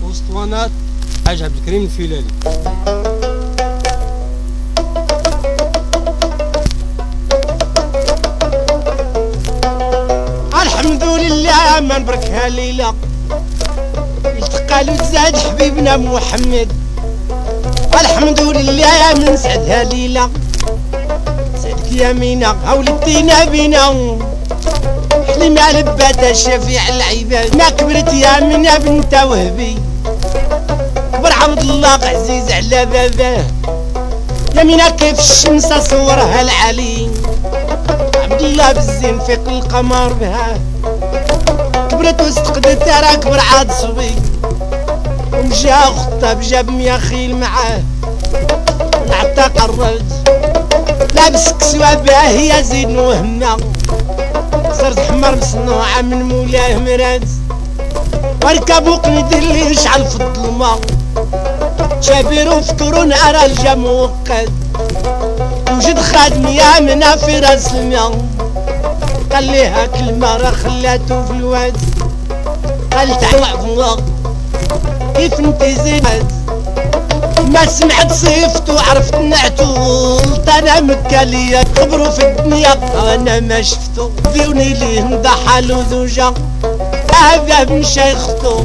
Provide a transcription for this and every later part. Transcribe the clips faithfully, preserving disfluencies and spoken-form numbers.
واسطوانات حاج عبد الكريم الفيلالي. الحمد لله ما نبركها ليلة التقى له تزاد حبيبنا محمد. الحمد لله من سعدها ليلة سعدك يا مينا ولدينا بينا حلم على لبات الشفيع العباد. ما كبرت يا مينا بنت وهبي كبر عبد الله عزيز على باباه. يا مينا كيف الشمس صورها العلي عبد الله بالزين فيق القمر بها. كبرت واستقدت راه كبر عاد صبي ومشى خطاب جاب ميا خيل معاه نعطى قرد لابس كسوة باهية زين وهمة صرت حمر مصنوعة من مولاه مراد. وركبو قنيد اللي يشعل في الظلمة شابير وفطور نهار الجا موقد. وجد خادم يا منا في راس الماء قال ليها كلمة راه خلاتو في الواد. قال تعال الله كيف انتي زينات ما سمعت صيفت وعرفت نعتو انا مكالية خبرو في الدنيا انا ما شفتو ديوني ليه ندحالو زوجة هذا من شيختو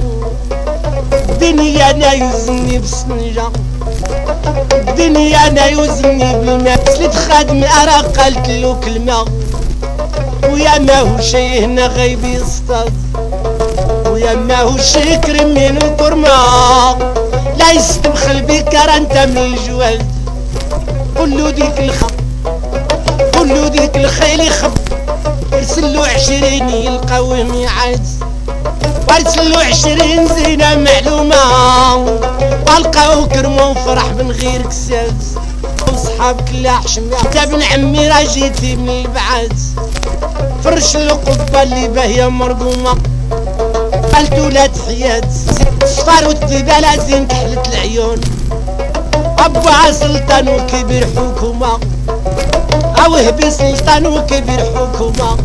الدنيا انا يوزني بسنجة الدنيا انا يوزني بالماء. سليت خادم ارا قالت له كلمة ويا ما هو شي هنا غايب يصطاد ويا ما هو شي كريم من الكرمة لا يستبخل بك راه انت من الجواد. قولو ديك الخ قولو ديك الخيل يخب يرسلو عشرين يلقاوه ميعاد. وارسلو عشرين زينة معلومة والقاو كرمو وفرح من غير كساد. وصحابك لا حشمة انت ابن عمي راه جيتي من البعاد. فرش له قبة اللي باهية مرقومة قالتو لا تحيات صفار والدبالة زين كحلت العيون. أبوها سلطان وكبير حكومة أوهبي سلطان وكبير حكومة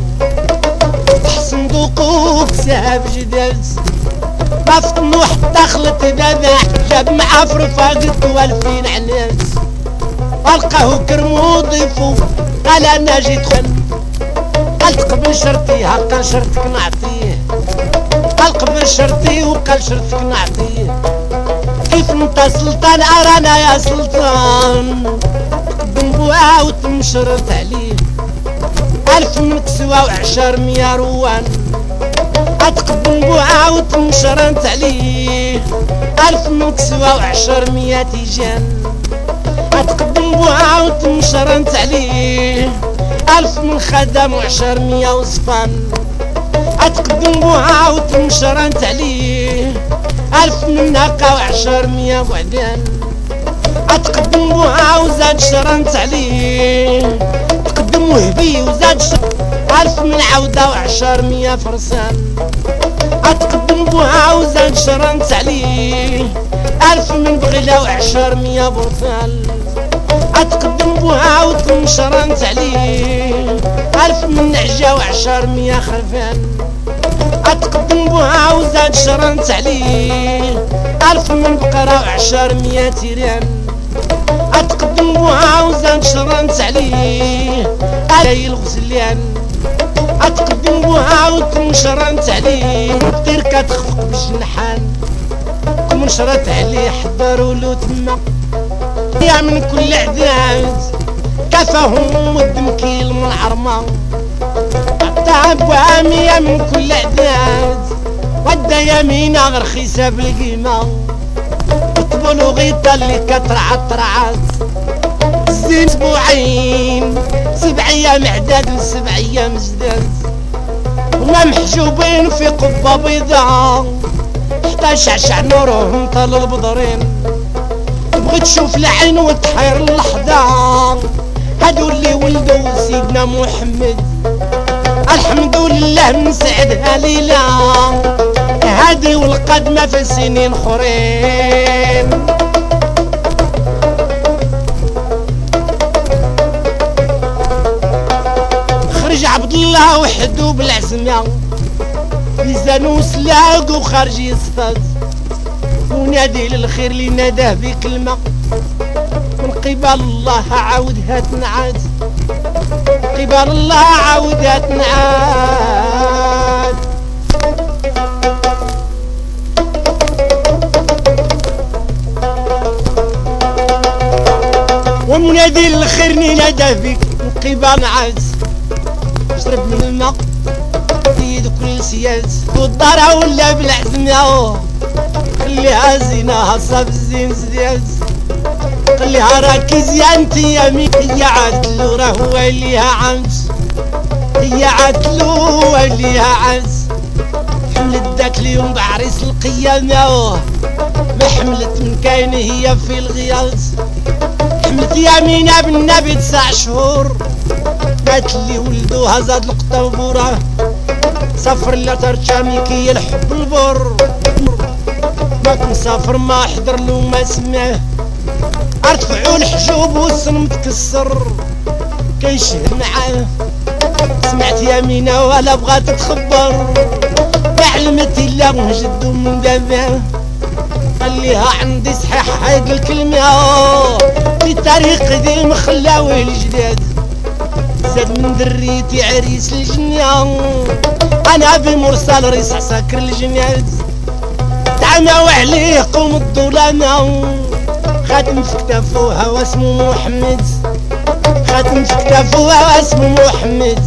تحسن دوقوك سهاب جداد. ما فطنو حتى خلط بابا جاب معاه في رفاقت والفين عناس. ألقاه كرمو ضيفو قال أنا جيت خن قال قبل شرطي هكا شرطك نعطيه. قال قبل شرطي وقال شرطك نعطيه. كيف انت سلطان ارانا يا سلطان بنبوعة وتمشرط عليه الف من كسوة وعشر مية روان. اتقبل بوعة وتمشرط عليه الف من كسوة وعشر مية تيجان. اتقبل بوعة وتمشرط عليه الف من خدم وعشر مية وصفان. اتقدم بوها وتمشرنت عليه الف من ناقة وعشر مية وعدان. اتقدم بوها وزاد شرنت عليه تقدم وهبي وزاد شرنت الف من عودة وعشر مية فرسان. اتقدم بوها وزاد شرنت عليه الف من بغلة وعشر مية برثال. اتقدم بوها وتمشرنت عليه الف من نعجة وعشر مية خرفان. اتقدم بوها وزاد شرنت عليه الف من بقرة وعشر مية تيران. اتقدم بوها وزاد شرنت عليه علي الغزلان. اتقدم بوها وتمشرنت عليه طير كتخفق بالجنحان كون شرت عليه حضروا له تما يا من كل عداد كفاهم والدمكيل من العرمة. تعب وامية من كل عداد ودا يمينا غير رخيصة بالقيمة. وطبلو غيطة اللي كترعى طرعات زين اسبوعين سبع ايام عداد وسبع ايام جداد. وما محجوبين في قبة بيضاء حتى شعشع نورهم طال البدرين. تبغي تشوف العين وتحير اللحظة هادو اللي ولدوا سيدنا محمد. الحمد لله من سعدها ليلة هادي والقدمة في سنين خرين. خرج عبد الله وحدو بالعزمة ميزان وسلاق وخارج يصطاد. منادي للخير اللي ناداه بكلمة من قبل الله عاودها تنعاد، قبل الله عاودها تنعاد. ومنادي للخير اللي ناداه بك من قبل نعاد، اشرب من الماء سيد كل سياد والدار ولا بالعزمة خليها زينها صاب الزين زياد، خليها راكي زيانتي يا مي هي عادلو راه هو الليها عمت، هي عادلو هو الليها عمت. حملت داك اليوم بعريس القيامة ما حملت من كاين هي في الغياط، حملت يمينة بالنبي تسع شهور قالت لي ولدوها زاد لقطة وبوراه سافر لا ترجمي كي الحب البر ما كنسافر ما حضر له ما سمعه ارتفعوا الحجوب والصنم تكسر كيشهد معاه. سمعت يمينة ولا بغات تخبر ما علمت الا جدو من دابا خليها عندي صحيح هاد الكلمة في طريق ديال مخلاوي الجداد زاد من دريتي عريس الجنة انا بمرسل ريس عساكر الجناد تعماو عليه قوم الظلامة خاتم في كتافوها واسمو محمد، خاتم في كتافوها واسمو محمد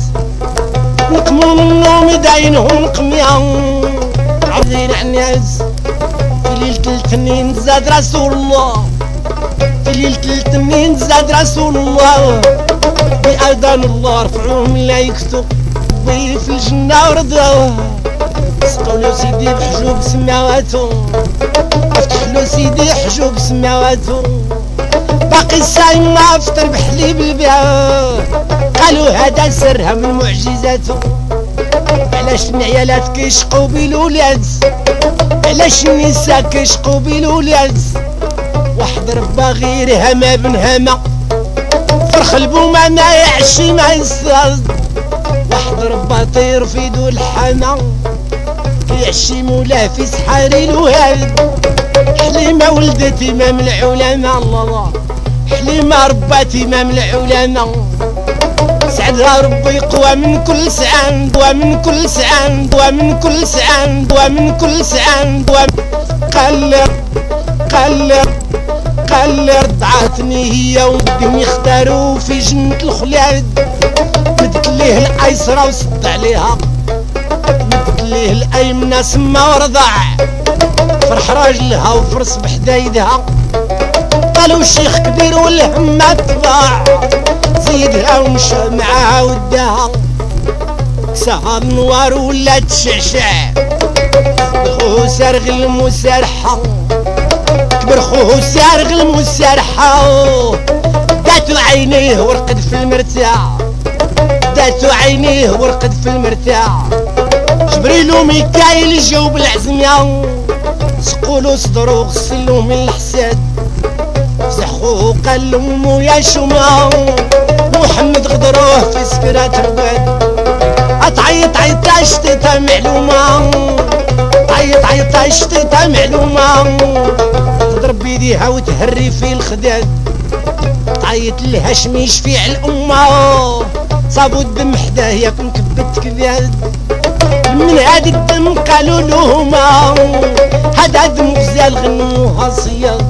نقمو منو مداينهم قميان عظيم عناز. في ليلة الاثنين زاد رسول الله، في ليلة الاثنين زاد رسول الله بأذان الله رفعوه ملايكتو ضي في الجنة ورضاوه سقولو سيدي بحجوب سماواتو افتحلو سيدي حجوب سماواتو باقي الصايم ما افطر بحليب البيع قالوا هذا سرها من معجزاتو. علاش العيالات كيشقو بالولاد، علاش النساء كيشقو بالولاد واحد ربا غير هما بن هما فرخ البومة ما يعشي ما يصاد واحد ربا طير في دو الحما كيعشي مولاه في سحاري الوهاد. حليمة ولدت امام العلماء الله، حليمة ربات امام العلماء سعدها ربي قوى من كل سعان ومن كل سعان ومن كل سعان ومن كل سعان قلر قلر قلر رضعتني هي ودهم يختاروا في جنة الخلاد مدت ليه الايسرة وسد عليها مدت ليه الايمنة سما ورضع فرح راجلها وفرس بحدايدها قالوا الشيخ كبير والهمة طباع زيدها ومشى معاها وداها كساها النوار ولا تشعشع خوه سارغ المسارحة كبر خوه سارغ المسارحة داتو عينيه ورقد في المرتاع داتو عينيه ورقد في المرتاع جبريل وميكايل جاو بالعزمية سقولو صدرو غسلو من الحساد فزحوه قال لامو يا شومة محمد غدروه في سكرات رباد اتعيط عيطة شتيتها معلومة تعيط عيطة شتيتها معلومة تضرب بيديها وتهري في الخداد تعيط لها شميش في الأمة صابو الدم حداه ياك مكبت كباد من هاد الدم قالوا لهما هذا دم غزال غنوها صياد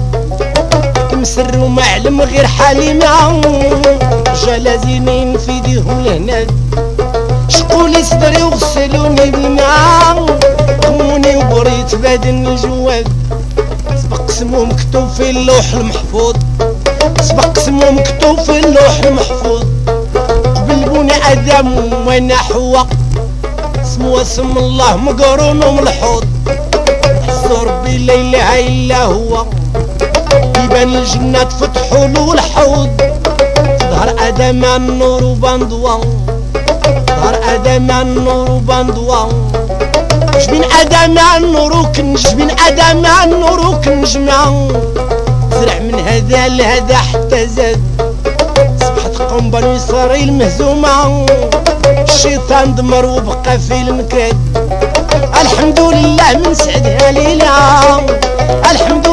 مسر وما علم غير حليمة رجال زينين في ديهم الهناد شقولي صدري وغسلوني بالماء غموني وبريت بادن الجواد سبق اسمو مكتوب في اللوح المحفوظ سبق اسمو مكتوب في اللوح المحفوظ قبل بني ادم وانا حواء اسمو اسم الله مقرون وملحوظ حسو ربي لا اله الا هو يبان الجنة تفتحوا له الحوض ظهر ادم النور وبندوة ظهر ادم النور وبندوة جبين ادم النور وكنج جبين ادم النور وكنجمة زرع من هذا لهذا حتى زاد صبحت قنبل ويصاري المهزومة الشيطان دمر وبقى في المكاد الحمد لله من سعدها ليلة الحمد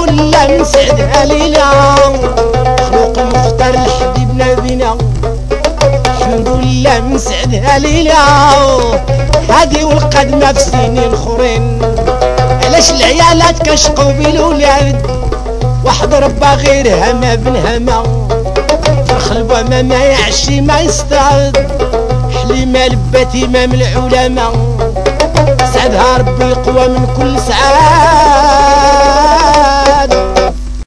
ولا من سعدها ليلة هادي والقدمة في سنين اخرين. علاش العيالات كشقوا بالولاد واحد ربا غيرها ما بنهما فرخ البومة ما يعشي ما يصطاد حليمة لبات امام العلماء سعدها ربي القوى من كل سعاد.